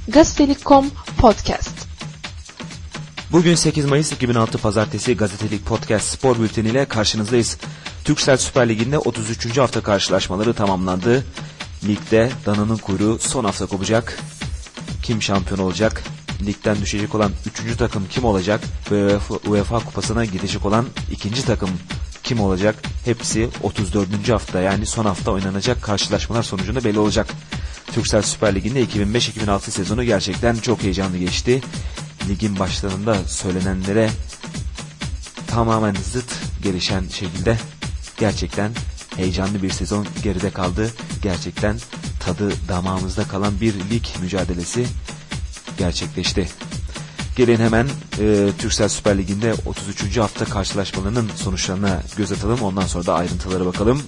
Gazetelik.com Podcast. Bugün 8 Mayıs 2006 Pazartesi Gazetelik Podcast Spor Bülteni ile karşınızdayız. Türksel Süper Ligi'nde 33. hafta karşılaşmaları tamamlandı. Ligde dananın kuyruğu son hafta kopacak. Kim şampiyon olacak? Ligden düşecek olan 3. takım kim olacak? Ve UEFA Kupası'na gidecek olan 2. takım kim olacak? Hepsi 34. hafta yani son hafta oynanacak karşılaşmalar sonucunda belli olacak. Türksel Süper Ligi'nde 2005-2006 sezonu gerçekten çok heyecanlı geçti. Ligin başlarında söylenenlere tamamen zıt gelişen şekilde gerçekten heyecanlı bir sezon geride kaldı. Gerçekten tadı damağımızda kalan bir lig mücadelesi gerçekleşti. Gelin hemen Türksel Süper Ligi'nde 33. hafta karşılaşmalarının sonuçlarına göz atalım. Ondan sonra da ayrıntılara bakalım.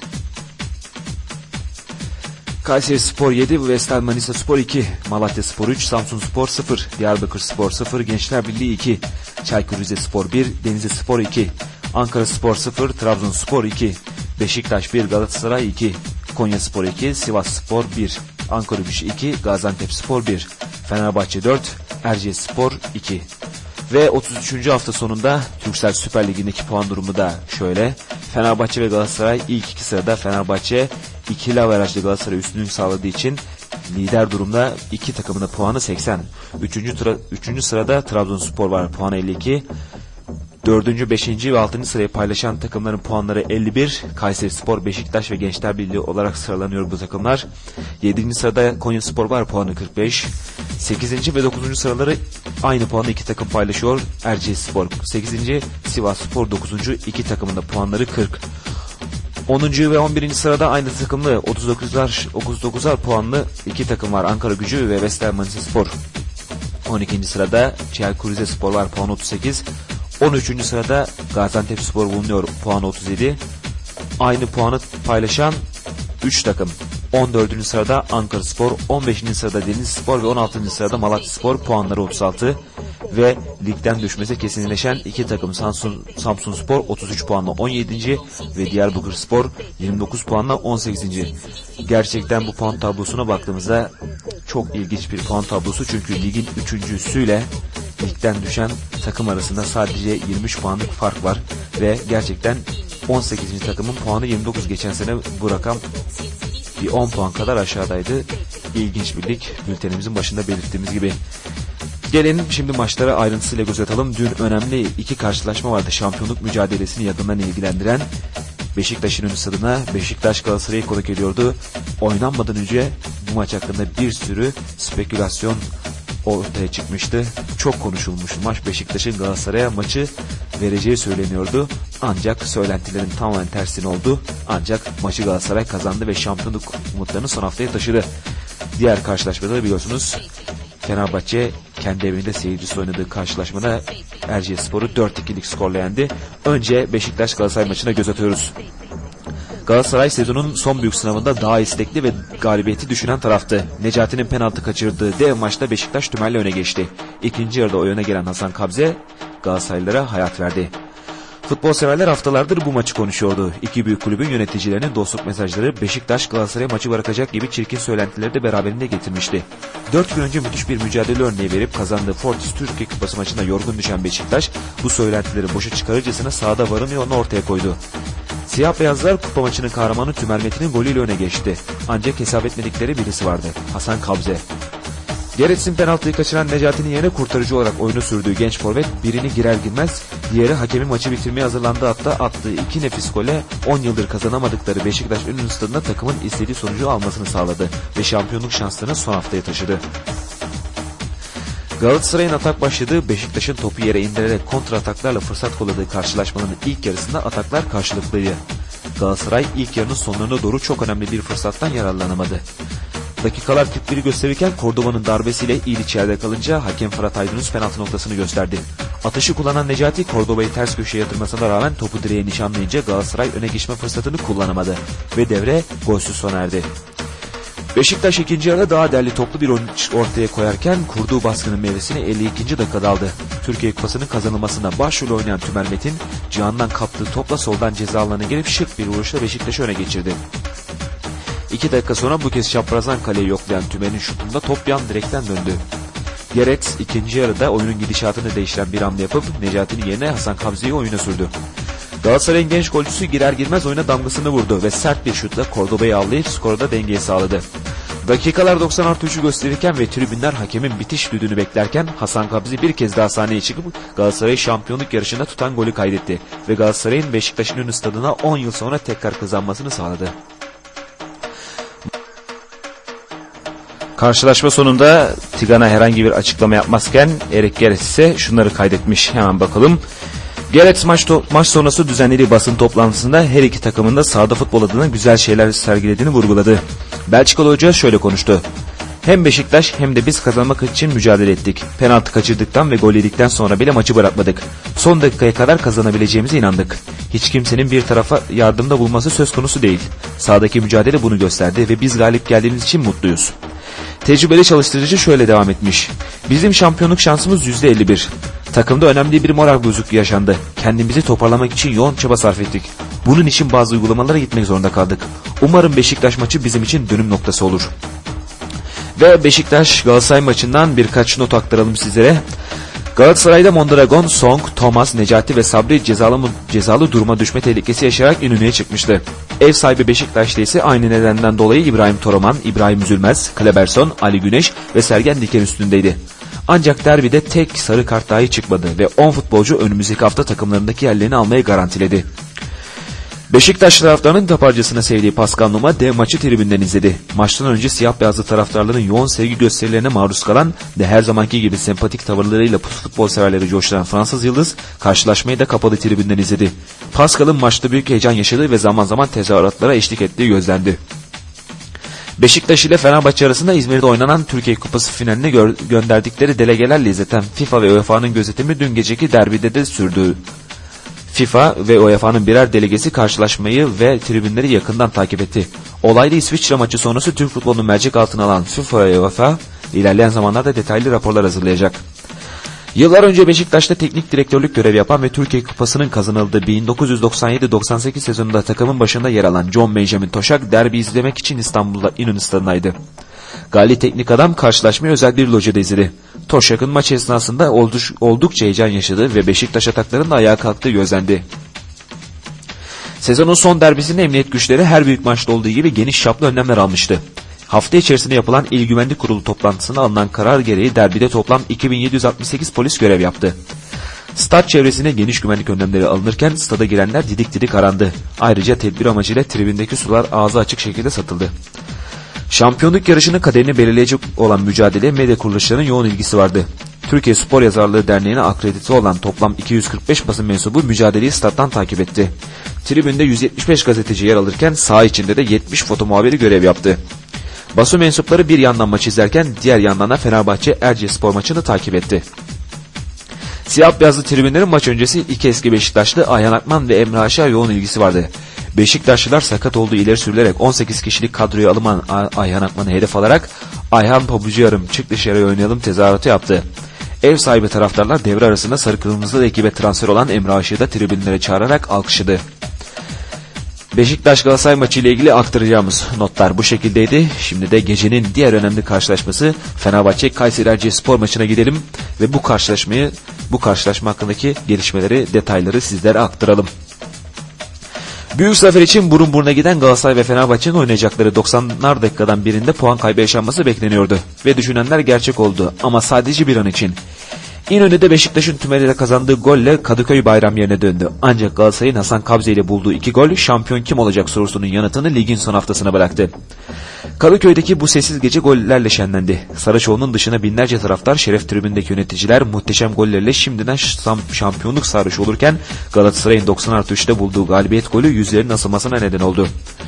Kayserispor 7, Vestel Manisaspor 2, Malatyaspor 3, Samsunspor 0, Diyarbakırspor 0, Gençler Birliği 2, Çaykur Rizespor 1, Denizlispor 2, Ankaraspor 0, Trabzonspor 2, Beşiktaş 1, Galatasaray 2, Konyaspor 2, Sivasspor 1, Ankaragücü 2, Gaziantepspor 1, Fenerbahçe 4, Erciyesspor 2. Ve 33. hafta sonunda Türksel Süper Ligi'ndeki puan durumu da şöyle. Fenerbahçe ve Galatasaray ilk iki sırada. Fenerbahçe ikili averajlı Galatasaray üstünlük sağladığı için lider durumda, iki takımın da puanı 80. 3. sırada Trabzonspor var, puanı 52. 4. 5. ve 6. sırayı paylaşan takımların puanları 51. Kayserispor, Beşiktaş ve Gençler Birliği olarak sıralanıyor bu takımlar. 7. sırada Konyaspor var, puanı 45. 8. ve 9. sıraları aynı puanı iki takım paylaşıyor. Erciyesspor 8. Sivasspor 9. iki takımın da puanları 40. 10. ve 11. sırada aynı takımlı 39'ar puanlı iki takım var. Ankaragücü ve Vestel Manisaspor. 12. sırada Çaykur Rizespor var, puan 38. 13. sırada Gaziantepspor bulunuyor, puan 37. Aynı puanı paylaşan 3 takım. 14. sırada Ankaraspor, 15. sırada Denizlispor ve 16. sırada Malatyaspor, puanları 36. Ve ligden düşmesi kesinleşen iki takım Samsunspor 33 puanla 17. ve Diyarbakırspor 29 puanla 18. Gerçekten bu puan tablosuna baktığımızda çok ilginç bir puan tablosu. Çünkü ligin üçüncüsüyle ligden düşen takım arasında sadece 23 puanlık fark var. Ve gerçekten 18. takımın puanı 29. Geçen sene bu rakam bir 10 puan kadar aşağıdaydı. İlginç bir lig, bültenimizin başında belirttiğimiz gibi. Gelin şimdi maçlara ayrıntısıyla göz atalım. Dün önemli iki karşılaşma vardı. Şampiyonluk mücadelesini yakından ilgilendiren. Beşiktaş'ın ön stadına Beşiktaş Galatasaray'ı konuk ediyordu. Oynanmadan önce bu maç hakkında bir sürü spekülasyon ortaya çıkmıştı. Çok konuşulmuş maç. Beşiktaş'ın Galatasaray'a maçı vereceği söyleniyordu. Ancak söylentilerin tamamen tersine oldu. Ancak maçı Galatasaray kazandı ve şampiyonluk umutlarını son haftaya taşıdı. Diğer karşılaşmada biliyorsunuz Fenerbahçe kendi evinde seyircisi oynadığı karşılaşmada Erciyespor'u 4-2'lik skorla yendi. Önce Beşiktaş Galatasaray maçına göz atıyoruz. Galatasaray sezonun son büyük sınavında daha istekli ve galibiyeti düşünen taraftı. Necati'nin penaltı kaçırdığı dev maçta Beşiktaş tümerle öne geçti. İkinci yarıda o öne gelen Hasan Kabze Galatasaraylılara hayat verdi. Futbol severler haftalardır bu maçı konuşuyordu. İki büyük kulübün yöneticilerinin dostluk mesajları Beşiktaş Galatasaray maçı bırakacak gibi çirkin söylentileri de beraberinde getirmişti. 4 gün önce müthiş bir mücadele örneği verip kazandığı Fortis Türkiye Kupası maçında yorgun düşen Beşiktaş bu söylentileri boşa çıkarırcasına sahada varını yolunu ortaya koydu. Siyah beyazlar kupa maçının kahramanı Tümer Metin'in golüyle öne geçti. Ancak hesap etmedikleri birisi vardı. Hasan Kabze. Geretsin penaltıyı kaçıran Necati'nin yerine kurtarıcı olarak oyunu sürdüğü genç forvet birini girer girmez diğeri hakemin maçı bitirmeye hazırlandığı hatta attığı iki nefis gole 10 yıldır kazanamadıkları Beşiktaş Ünlü Stadı'nda takımın istediği sonucu almasını sağladı ve şampiyonluk şanslarını son haftaya taşıdı. Galatasaray'ın atak başladığı Beşiktaş'ın topu yere indirerek kontra ataklarla fırsat kolladığı karşılaşmanın ilk yarısında ataklar karşılıklıydı. Galatasaray ilk yarının sonlarına doğru çok önemli bir fırsattan yararlanamadı. Dakikalar 41'i gösterirken Cordova'nın darbesiyle il içeride kalınca hakem Fırat Aydınus penaltı noktasını gösterdi. Atışı kullanan Necati Cordova'yı ters köşeye yatırmasına rağmen topu direğe nişanlayınca Galatasaray öne geçme fırsatını kullanamadı ve devre golsüz sona erdi. Beşiktaş ikinci yarıda daha derli toplu bir oyun ortaya koyarken kurduğu baskının meyvesini 52. dakikada aldı. Türkiye Kupası'nın kazanılmasına başrol oynayan Tümer Metin, Cihan'dan kaptığı topla soldan ceza alanına gelip şık bir vuruşla Beşiktaş'ı öne geçirdi. 2 dakika sonra bu kez çaprazdan kaleyi yoklayan Tümer'in şutunda top yan direkten döndü. Gerets ikinci yarıda oyunun gidişatını değiştiren bir hamle yapıp Necati'nin yerine Hasan Kabzi'yi oyuna sürdü. Galatasaray'ın genç golcüsü girer girmez oyuna damgasını vurdu ve sert bir şutla Cordoba'yı avlayıp skorda dengeyi sağladı. Dakikalar 90+3'ü gösterirken ve tribünler hakemin bitiş düdüğünü beklerken Hasan Kabzi bir kez daha sahneye çıkıp Galatasaray'ı şampiyonluk yarışında tutan golü kaydetti ve Galatasaray'ın Beşiktaş'ın ünlü stadına 10 yıl sonra tekrar kazanmasını sağladı. Karşılaşma sonunda Tigana herhangi bir açıklama yapmazken Erik Gerets ise şunları kaydetmiş. Hemen bakalım. Gerets maç sonrası düzenlediği basın toplantısında her iki takımın da sahada futbol adına güzel şeyler sergilediğini vurguladı. Belçikalı hoca şöyle konuştu. Hem Beşiktaş hem de biz kazanmak için mücadele ettik. Penaltı kaçırdıktan ve gol yedikten sonra bile maçı bırakmadık. Son dakikaya kadar kazanabileceğimize inandık. Hiç kimsenin bir tarafa yardımda bulması söz konusu değil. Sahadaki mücadele bunu gösterdi ve biz galip geldiğimiz için mutluyuz. Tecrübeli çalıştırıcı şöyle devam etmiş. Bizim şampiyonluk şansımız %51. Takımda önemli bir moral bozukluğu yaşandı. Kendimizi toparlamak için yoğun çaba sarf ettik. Bunun için bazı uygulamalara gitmek zorunda kaldık. Umarım Beşiktaş maçı bizim için dönüm noktası olur. Ve Beşiktaş Galatasaray maçından birkaç not aktaralım sizlere. Galatasaray'da Mondragon, Song, Thomas, Necati ve Sabri cezalı duruma düşme tehlikesi yaşayarak ünlüye çıkmıştı. Ev sahibi Beşiktaş'ta ise aynı nedenden dolayı İbrahim Toroman, İbrahim Üzülmez, Kleberson, Ali Güneş ve Sergen Diken üstündeydi. Ancak derbide tek sarı kart dahi çıkmadı ve 10 futbolcu önümüzdeki hafta takımlarındaki yerlerini almayı garantiledi. Beşiktaş taraftarının taparcasına sevdiği Pascal Numa dev maçı tribünden izledi. Maçtan önce siyah beyazlı taraftarların yoğun sevgi gösterilerine maruz kalan ve her zamanki gibi sempatik tavırlarıyla futbol severleri coşturan Fransız Yıldız karşılaşmayı da kapalı tribünden izledi. Pascal'ın maçta büyük heyecan yaşadığı ve zaman zaman tezahüratlara eşlik ettiği gözlendi. Beşiktaş ile Fenerbahçe arasında İzmir'de oynanan Türkiye Kupası finaline gönderdikleri delegelerle izleten FIFA ve UEFA'nın gözetimi dün geceki derbide de sürdü. FIFA ve UEFA'nın birer delegesi karşılaşmayı ve tribünleri yakından takip etti. Olaylı İsviçre maçı sonrası Türk futbolunu mercek altına alan FIFA ve UEFA ilerleyen zamanlarda detaylı raporlar hazırlayacak. Yıllar önce Beşiktaş'ta teknik direktörlük görevi yapan ve Türkiye Kupası'nın kazanıldığı 1997-98 sezonunda takımın başında yer alan John Benjamin Toşak derbi izlemek için İstanbul'da İnönü Stadı'ndaydı. Galli teknik adam karşılaşmayı özel bir lojada izledi. Toşak'ın maç esnasında oldukça heyecan yaşadığı ve Beşiktaş ataklarının ayağa kalktığı gözlendi. Sezonun son derbisinde emniyet güçleri her büyük maçta olduğu gibi geniş çaplı önlemler almıştı. Hafta içerisinde yapılan İl Güvenlik Kurulu toplantısında alınan karar gereği derbide toplam 2768 polis görev yaptı. Stad çevresine geniş güvenlik önlemleri alınırken stada girenler didik didik arandı. Ayrıca tedbir amacıyla tribündeki sular ağzı açık şekilde satıldı. Şampiyonluk yarışının kaderini belirleyecek olan mücadeleye medya kuruluşlarının yoğun ilgisi vardı. Türkiye Spor Yazarlığı Derneği'ne akredite olan toplam 245 basın mensubu mücadeleyi stat'tan takip etti. Tribünde 175 gazeteci yer alırken saha içinde de 70 foto muhabiri görev yaptı. Basın mensupları bir yandan maçı izlerken diğer yandan da Fenerbahçe Erciyesspor maçını takip etti. Siyah beyazlı tribünlerin maç öncesi iki eski Beşiktaşlı Ayhan Akman ve Emre Aşar yoğun ilgisi vardı. Beşiktaşlılar sakat olduğu ileri sürülerek 18 kişilik kadroya alınan Ayhan Akman'ı hedef alarak "Ayhan pabucu yarım, çık dışarıya oynayalım" tezahüratı yaptı. Ev sahibi taraftarlar devre arasında sarı kırmızılı ekibe transfer olan Emre Aşar'ı da tribünlere çağırarak alkışladı. Beşiktaş Galatasaray maçı ile ilgili aktaracağımız notlar bu şekildeydi. Şimdi de gecenin diğer önemli karşılaşması Fenerbahçe Kayseri Erciyesspor maçına gidelim ve bu karşılaşma hakkındaki gelişmeleri, detayları sizlere aktaralım. Büyük zafer için burun buruna giden Galatasaray ve Fenerbahçe'nin oynayacakları 90'lar dakikadan birinde puan kaybı yaşanması bekleniyordu ve düşünenler gerçek oldu ama sadece bir an için. İnönü'de Beşiktaş'ın tümeliyle kazandığı golle Kadıköy bayram yerine döndü. Ancak Galatasaray'ın Hasan Kabze ile bulduğu 2 gol şampiyon kim olacak sorusunun yanıtını ligin son haftasına bıraktı. Kadıköy'deki bu sessiz gece gollerle şenlendi. Saraçoğlu'nun dışına binlerce taraftar, şeref tribündeki yöneticiler muhteşem gollerle şimdiden şampiyonluk sarhoşu olurken Galatasaray'ın 90+3'te bulduğu galibiyet golü yüzlerin asılmasına neden oldu.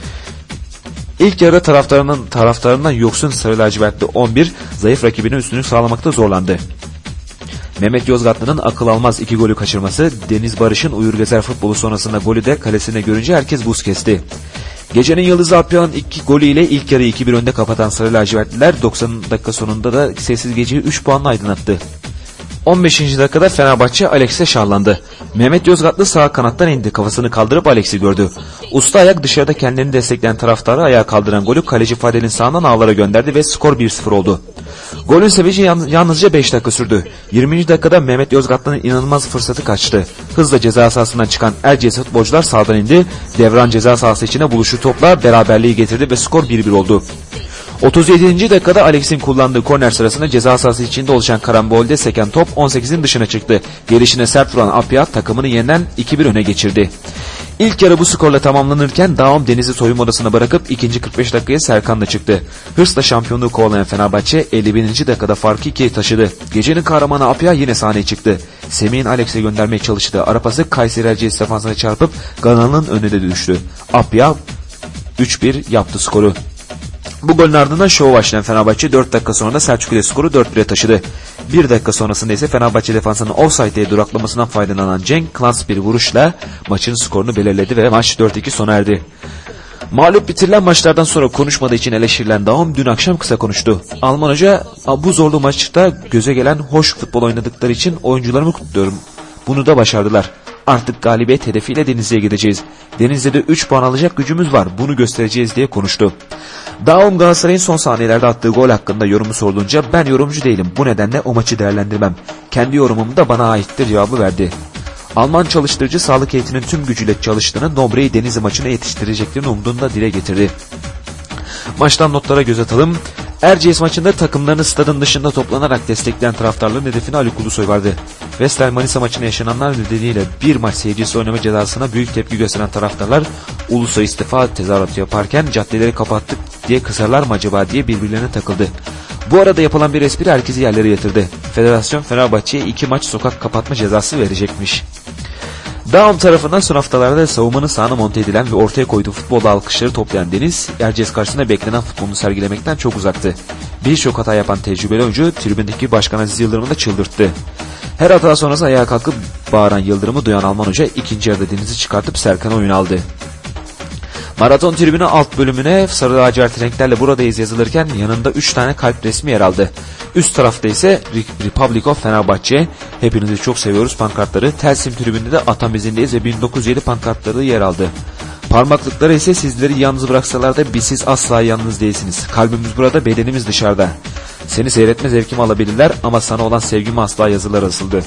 İlk yarı taraftarından yoksun sarı lacivertli 11 zayıf rakibine üstünlük sağlamakta zorlandı. Mehmet Yozgatlı'nın akıl almaz 2 golü kaçırması, Deniz Barış'ın uyur gezer futbolu sonrasında golü de kalesine görünce herkes buz kesti. Gecenin yıldızı Apya'nın 2 golüyle ilk yarı 2-1 önde kapatan sarı lacivertliler 90 dakika sonunda da sessiz geceyi 3 puanla aydınlattı. 15. dakikada Fenerbahçe Alex'e şarlandı. Mehmet Yozgatlı sağ kanattan indi, kafasını kaldırıp Alex'i gördü. Usta ayak dışarıda kendini destekleyen taraftarı ayağa kaldıran golü kaleci Fadel'in sağından ağlara gönderdi ve skor 1-0 oldu. Golün sevinci yalnızca 5 dakika sürdü. 20. dakikada Mehmet Yozgatlı'nın inanılmaz fırsatı kaçtı. Hızla ceza sahasından çıkan Erciyes futbolcular sahadan indi. Devran ceza sahası içine buluşu topla beraberliği getirdi ve skor 1-1 oldu. 37. dakikada Alex'in kullandığı korner sırasında ceza sahası içinde oluşan karambolde seken top 18'in dışına çıktı. Gelişine sert vuran Apya takımını yeniden 2-1 öne geçirdi. İlk yarı bu skorla tamamlanırken Daum Deniz'i soyunma odasına bırakıp ikinci 45 dakikaya Serkan'la çıktı. Hırsla şampiyonluğu kovalayan Fenerbahçe 51. dakikada farkı 2'ye taşıdı. Gecenin kahramanı Apya yine sahneye çıktı. Semih'in Alex'e göndermeye çalıştığı ara pası Kayseri Erciyes defansına çarpıp Ganalı'nın önüne de düştü. Apya 3-1 yaptı skoru. Bu golün ardından şova başlayan Fenerbahçe 4 dakika sonra da Selçuk ile skoru 4-1'e taşıdı. 1 dakika sonrasında ise Fenerbahçe defansının offside'e duraklamasından faydalanan Cenk klas bir vuruşla maçın skorunu belirledi ve maç 4-2 sona erdi. Mağlup bitirilen maçlardan sonra konuşmadığı için eleştirilen Daum dün akşam kısa konuştu. Alman hoca, bu zorlu maçta göze gelen hoş futbol oynadıkları için oyuncularımı kutluyorum. Bunu da başardılar. Artık galibiyet hedefiyle Denizli'ye gideceğiz. Denizli'de 3 puan alacak gücümüz var. Bunu göstereceğiz diye konuştu. Daum Galatasaray'ın son saniyelerde attığı gol hakkında yorumu sorulunca ben yorumcu değilim. Bu nedenle o maçı değerlendirmem. Kendi yorumum da bana aittir cevabı verdi. Alman çalıştırıcı sağlık heyetinin tüm gücüyle çalıştığını, Nobre'yi Denizli maçına yetiştireceklerini umduğunu da dile getirdi. Maçtan notlara göz atalım. Erciyes maçında takımlarını stadın dışında toplanarak destekleyen taraftarların hedefine Ali Kulusoy vardı. Vestel Manisa maçına yaşananlar nedeniyle bir maç seyircisi oynama cezasına büyük tepki gösteren taraftarlar Ulusoy istifa tezahüratı yaparken caddeleri kapattık diye kızarlar mı acaba diye birbirlerine takıldı. Bu arada yapılan bir espri herkesi yerlere yatırdı. Federasyon Fenerbahçe'ye 2 maç sokak kapatma cezası verecekmiş. Daum tarafından son haftalarda savunmanın sahana monte edilen ve ortaya koyduğu futbolda alkışları toplayan Deniz, Erciyes karşısında beklenen futbolunu sergilemekten çok uzaktı. Birçok hata yapan tecrübeli oyuncu tribündeki Başkan Aziz Yıldırım'ı da çıldırttı. Her hata sonrası ayağa kalkıp bağıran Yıldırım'ı duyan Alman hoca ikinci yarıda Deniz'i çıkartıp Serkan'a oyun aldı. Maraton tribünü alt bölümüne sarı lacivert renklerle buradayız yazılırken yanında 3 tane kalp resmi yer aldı. Üst tarafta ise Republic of Fenerbahçe, hepinizi çok seviyoruz pankartları, Telsim tribünde de Atamiz'indeyiz ve 1907 pankartları yer aldı. Parmaklıkları ise sizleri yalnız bıraksalar da biz siz asla yalnız değilsiniz. Kalbimiz burada, bedenimiz dışarıda. Seni seyretme zevkimi alabilirler ama sana olan sevgimi asla yazılar asıldı.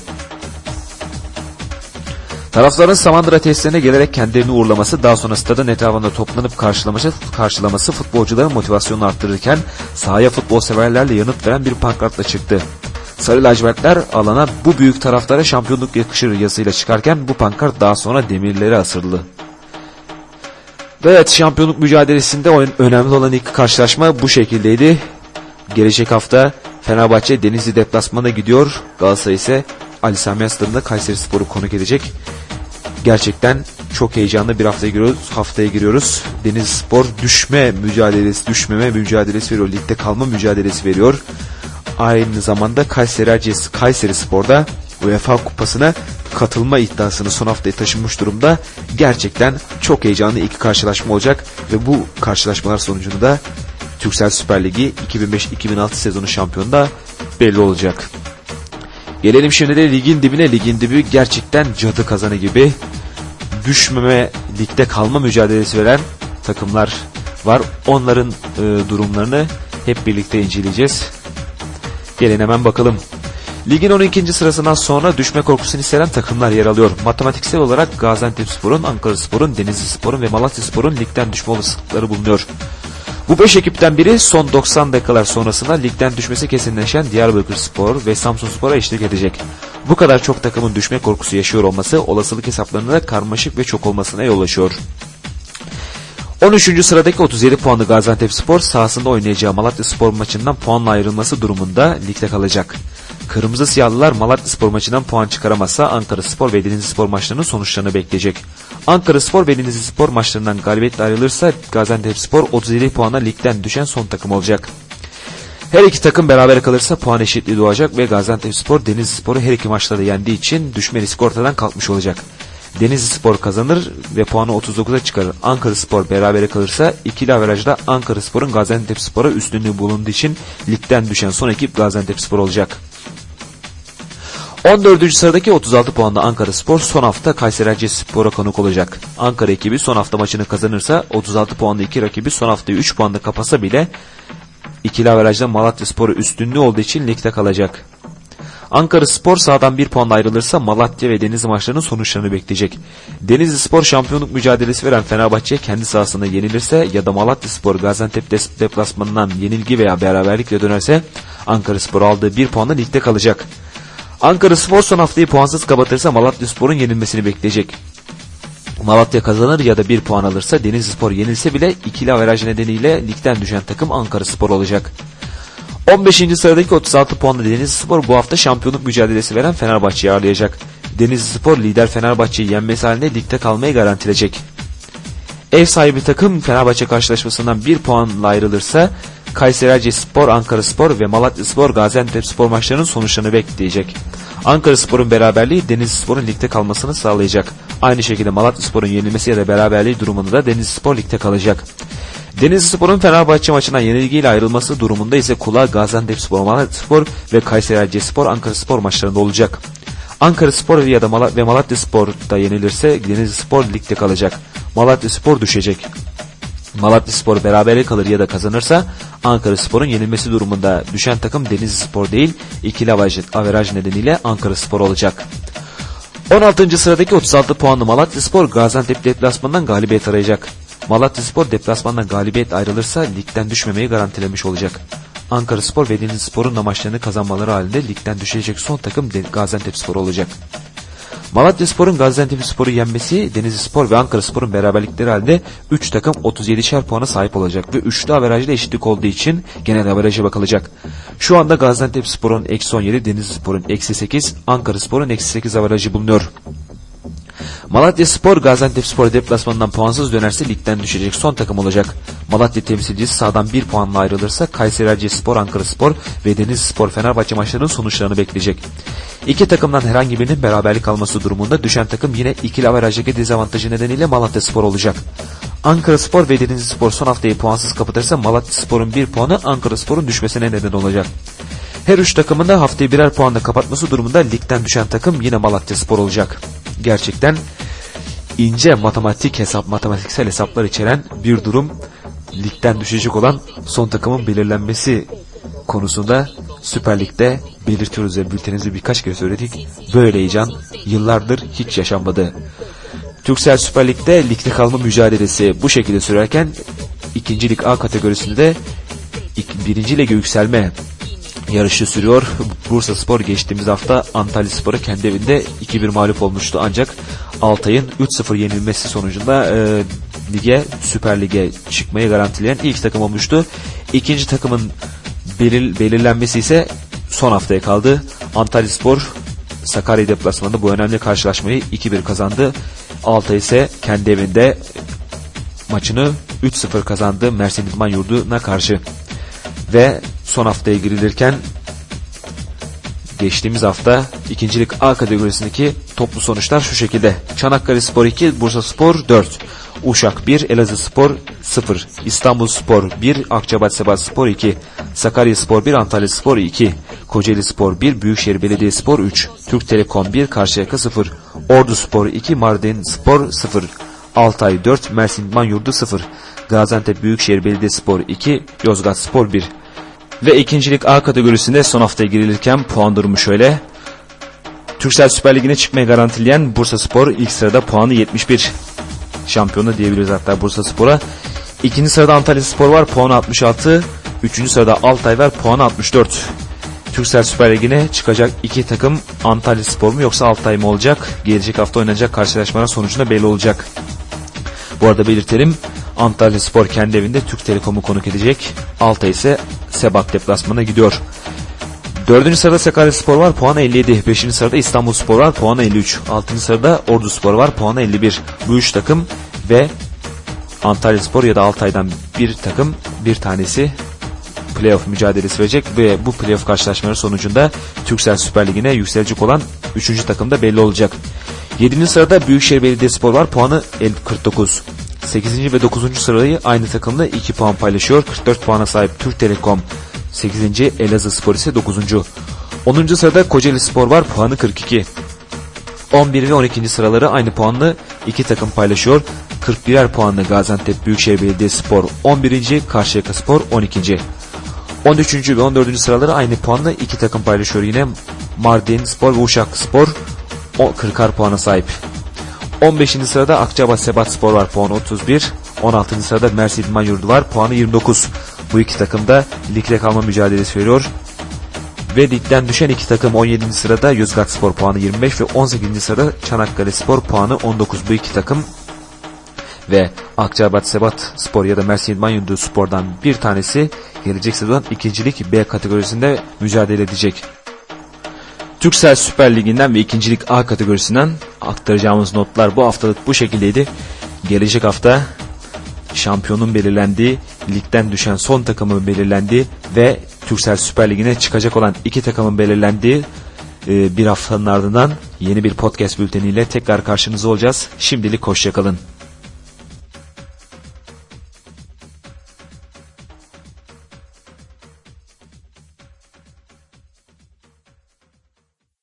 Tarafların Samandıra tesislerine gelerek kendilerini uğurlaması, daha sonra stadın etrafında toplanıp karşılaması futbolcuların motivasyonunu arttırırken sahaya futbol severlerle yanıt veren bir pankartla çıktı. Sarı lacivertler alana bu büyük taraftara şampiyonluk yakışır yazısıyla çıkarken bu pankart daha sonra demirlere asıldı. Evet, şampiyonluk mücadelesinde önemli olan ilk karşılaşma bu şekildeydi. Gelecek hafta Fenerbahçe Denizli deplasmana gidiyor. Galatasaray ise Ali Sami Yen Stadı'nda Kayserispor'u konuk edecek. Gerçekten çok heyecanlı bir haftaya giriyoruz. Denizlispor düşmeme mücadelesi veriyor. Ligde kalma mücadelesi veriyor. Aynı zamanda Kayserispor'da UEFA Kupası'na katılma iddiasını son haftaya taşınmış durumda. Gerçekten çok heyecanlı iki karşılaşma olacak ve bu karşılaşmalar sonucunda da Türksel Süper Ligi 2005-2006 sezonu şampiyonu da belli olacak. Gelelim şimdi de ligin dibine. Ligin dibi gerçekten cadı kazanı gibi. Düşmeme, ligde kalma mücadelesi veren takımlar var. Onların durumlarını hep birlikte inceleyeceğiz. Gelin hemen bakalım. Ligin 12. sırasından sonra düşme korkusunu hisseden takımlar yer alıyor. Matematiksel olarak Gaziantepspor'un, Ankaraspor'un, Denizlispor'un ve Malatyaspor'un ligden düşme olasılıkları bulunuyor. Bu 5 ekipten biri son 90 dakikalar sonrasında ligden düşmesi kesinleşen Diyarbakırspor ve Samsunspor'a eşlik edecek. Bu kadar çok takımın düşme korkusu yaşıyor olması olasılık hesaplarında da karmaşık ve çok olmasına yol açıyor. 13. sıradaki 37 puanlı Gaziantepspor sahasında oynayacağı Malatyaspor maçından puanla ayrılması durumunda ligde kalacak. Kırmızı Siyahlılar Malatyaspor maçından puan çıkaramazsa Ankaraspor ve Denizlispor maçlarının sonuçlarını bekleyecek. Ankaraspor ve Denizlispor maçlarından galibiyetle ayrılırsa Gaziantepspor 37 puanla ligden düşen son takım olacak. Her iki takım beraber kalırsa puan eşitliği doğacak ve Gaziantepspor Denizlispor'u her iki maçta da yendiği için düşme riski ortadan kalkmış olacak. Denizlispor kazanır ve puanı 39'a çıkarır. Ankaraspor berabere kalırsa ikili averajda Ankaraspor'un Gaziantepspor'a üstünlüğü bulunduğu için ligden düşen son ekip Gaziantepspor olacak. 14. sıradaki 36 puanlı Ankaraspor son hafta Kayserispor'a konuk olacak. Ankara ekibi son hafta maçını kazanırsa 36 puanlı iki rakibi son haftayı 3 puanla kapasa bile ikili averajda Malatyaspor'a üstünlüğü olduğu için ligde kalacak. Ankaraspor sahadan 1 puanla ayrılırsa Malatya ve Denizli maçlarının sonuçlarını bekleyecek. Denizlispor şampiyonluk mücadelesi veren Fenerbahçe'ye kendi sahasında yenilirse ya da Malatyaspor Gaziantep deplasmanından yenilgi veya beraberlikle dönerse Ankaraspor aldığı 1 puanla ligde kalacak. Ankaraspor son haftayı puansız kapatırsa Malatyaspor'un yenilmesini bekleyecek. Malatya kazanır ya da 1 puan alırsa Denizlispor yenilse bile ikili averaj nedeniyle ligden düşen takım Ankaraspor olacak. 15. sıradaki 36 puanlı Denizlispor bu hafta şampiyonluk mücadelesi veren Fenerbahçe'yi ağırlayacak. Denizlispor lider Fenerbahçe'yi yenmesi halinde ligde kalmayı garantileyecek. Ev sahibi takım Fenerbahçe karşılaşmasından 1 puanla ayrılırsa Kayserispor, Ankaraspor ve Malatyaspor Gaziantepspor maçlarının sonuçlarını bekleyecek. Ankaraspor'un beraberliği Denizlispor'un ligde kalmasını sağlayacak. Aynı şekilde Malatyaspor'un yenilmesi ya da beraberliği durumunda Denizlispor ligde kalacak. Denizlispor'un Fenerbahçe maçından yenilgiyle ayrılması durumunda ise kulağı Gaziantepspor, Malatyaspor ve Kayserispor, Ankaraspor maçlarında olacak. Ankaraspor ya da Malatyaspor da yenilirse Denizlispor ligde kalacak. Malatyaspor düşecek. Malatyaspor beraberlik kalır ya da kazanırsa Ankaraspor'un yenilmesi durumunda düşen takım Denizlispor değil, ikili averaj nedeniyle Ankaraspor olacak. 16. sıradaki 36 puanlı Malatyaspor Gaziantep deplasmanından galibiyet arayacak. Malatyaspor deplasmandan galibiyet ayrılırsa ligden düşmemeyi garantilemiş olacak. Ankaraspor ve Denizlispor'un da maçlarını kazanmaları halinde ligden düşecek son takım Gaziantepspor olacak. Malatyaspor'un Gaziantepspor'u yenmesi Denizlispor ve Ankaraspor'un beraberlikleri halinde 3 takım 37'şer puana sahip olacak ve üçlü averajda eşitlik olduğu için genel averaja bakılacak. Şu anda Gaziantepspor'un -17, Denizlispor'un -8, Ankaraspor'un -8 averajı bulunuyor. Malatyaspor Gaziantepspor deplasmanından puansız dönerse ligden düşecek son takım olacak. Malatya temsilcisi sahadan 1 puanla ayrılırsa Kayserispor, Ankaraspor ve Denizlispor Fenerbahçe maçlarının sonuçlarını bekleyecek. İki takımdan herhangi birinin beraberlik alması durumunda düşen takım yine ikili averajdaki dezavantajı nedeniyle Malatyaspor olacak. Ankaraspor ve Denizlispor son haftayı puansız kapatırsa Malatyaspor'un 1 puanı Ankaraspor'un düşmesine neden olacak. Her üç takımın da haftayı birer puanla kapatması durumunda ligden düşen takım yine Malatyaspor olacak. Gerçekten ince matematiksel hesaplar içeren bir durum. Ligden düşecek olan son takımın belirlenmesi konusunda Süper Lig'de belirtiyoruz ve bültenimizi birkaç kere söyledik. Böyle heyecan yıllardır hiç yaşanmadı. Türksel Süper Lig'de ligde kalma mücadelesi bu şekilde sürerken 2. Lig A kategorisinde de 1. Lig'e yükselme yarışı sürüyor. Bursaspor geçtiğimiz hafta Antalyaspor'a kendi evinde 2-1 mağlup olmuştu ancak Altay'ın 3-0 yenilmesi sonucunda Süper Lig'e çıkmayı garantileyen ilk takım olmuştu. İkinci takımın belirlenmesi ise son haftaya kaldı. Antalyaspor Sakarya deplasmanında bu önemli karşılaşmayı 2-1 kazandı. Altay ise kendi evinde maçını 3-0 kazandı Mersin İdman Yurdu'na karşı. Ve son haftaya girilirken geçtiğimiz hafta 2. Lig A kategorisindeki toplu sonuçlar şu şekilde. Çanakkalespor 2, Bursaspor 4, Uşak 1, Elazığspor 0, İstanbulspor 1, Akçabatspor 2, Sakaryaspor 1, Antalyaspor 2, Kocaelispor 1, Büyükşehir Belediyespor 3, Türk Telekom 1, Karşıyaka 0, Orduspor 2, Mardinspor 0, Altay 4, Mersin İdman Yurdu 0, Gaziantep Büyükşehir Belediyespor 2, Yozgatspor 1. Ve 2. Lig A kategorisinde son haftaya girilirken puan durumu şöyle. Türksel Süper Ligi'ne çıkmayı garantileyen Bursaspor ilk sırada puanı 71. Şampiyonu diyebiliriz hatta Bursaspor'a. 2. sırada Antalyaspor var, puanı 66. 3. sırada Altay var, puanı 64. Türksel Süper Ligi'ne çıkacak iki takım Antalyaspor mu yoksa Altay mı olacak? Gelecek hafta oynanacak karşılaşmaların sonucunda belli olacak. Bu arada belirtelim, Antalyaspor kendi evinde Türk Telekom'u konuk edecek. Altay ise Sebat deplasmanına gidiyor. 4. sırada Sakaryaspor var, puanı 57. 5. sırada İstanbulspor var, puanı 53. 6. sırada Orduspor var, puanı 51. Bu üç takım ve Antalyaspor ya da Altay'dan bir takım, bir tanesi playoff mücadelesi verecek ve bu playoff karşılaşmaları sonucunda Türksel Süper Ligi'ne yükselecek olan 3. takım da belli olacak. 7. sırada Büyükşehir Belediyespor var, puanı 49. 8. ve 9. sırayı aynı takımla 2 puan paylaşıyor. 44 puana sahip Türk Telekom 8. Elazığspor ise 9. 10. sırada Kocaeli Spor var, puanı 42. 11 ve 12. sıraları aynı puanlı iki takım paylaşıyor. 41'er puanlı Gaziantep Büyükşehir Belediyespor 11. Karşıyaka Spor 12. 13. ve 14. sıraları aynı puanla iki takım paylaşıyor yine. Mardin Spor ve Uşak Spor 40'ar puana sahip. 15. sırada Akçabat Sebat Spor var, puanı 31. 16. sırada Mersin İdman Yurdu var, puanı 29. Bu iki takım da ligde kalma mücadelesi veriyor. Ve ligden düşen iki takım 17. sırada Yozgat Spor, puanı 25 ve 18. sırada Çanakkale Spor, puanı 19. Bu iki takım ve Akçabat Sebat Spor ya da Mersin İdman Yurdu Spor'dan bir tanesi gelecek sezon ikincilik B kategorisinde mücadele edecek. Türksel Süper Ligi'nden ve ikincilik A kategorisinden aktaracağımız notlar bu haftalık bu şekildeydi. Gelecek hafta şampiyonun belirlendiği, ligden düşen son takımın belirlendiği ve Türksel Süper Ligi'ne çıkacak olan iki takımın belirlendiği bir haftanın ardından yeni bir podcast bülteniyle tekrar karşınızda olacağız. Şimdilik hoşça kalın.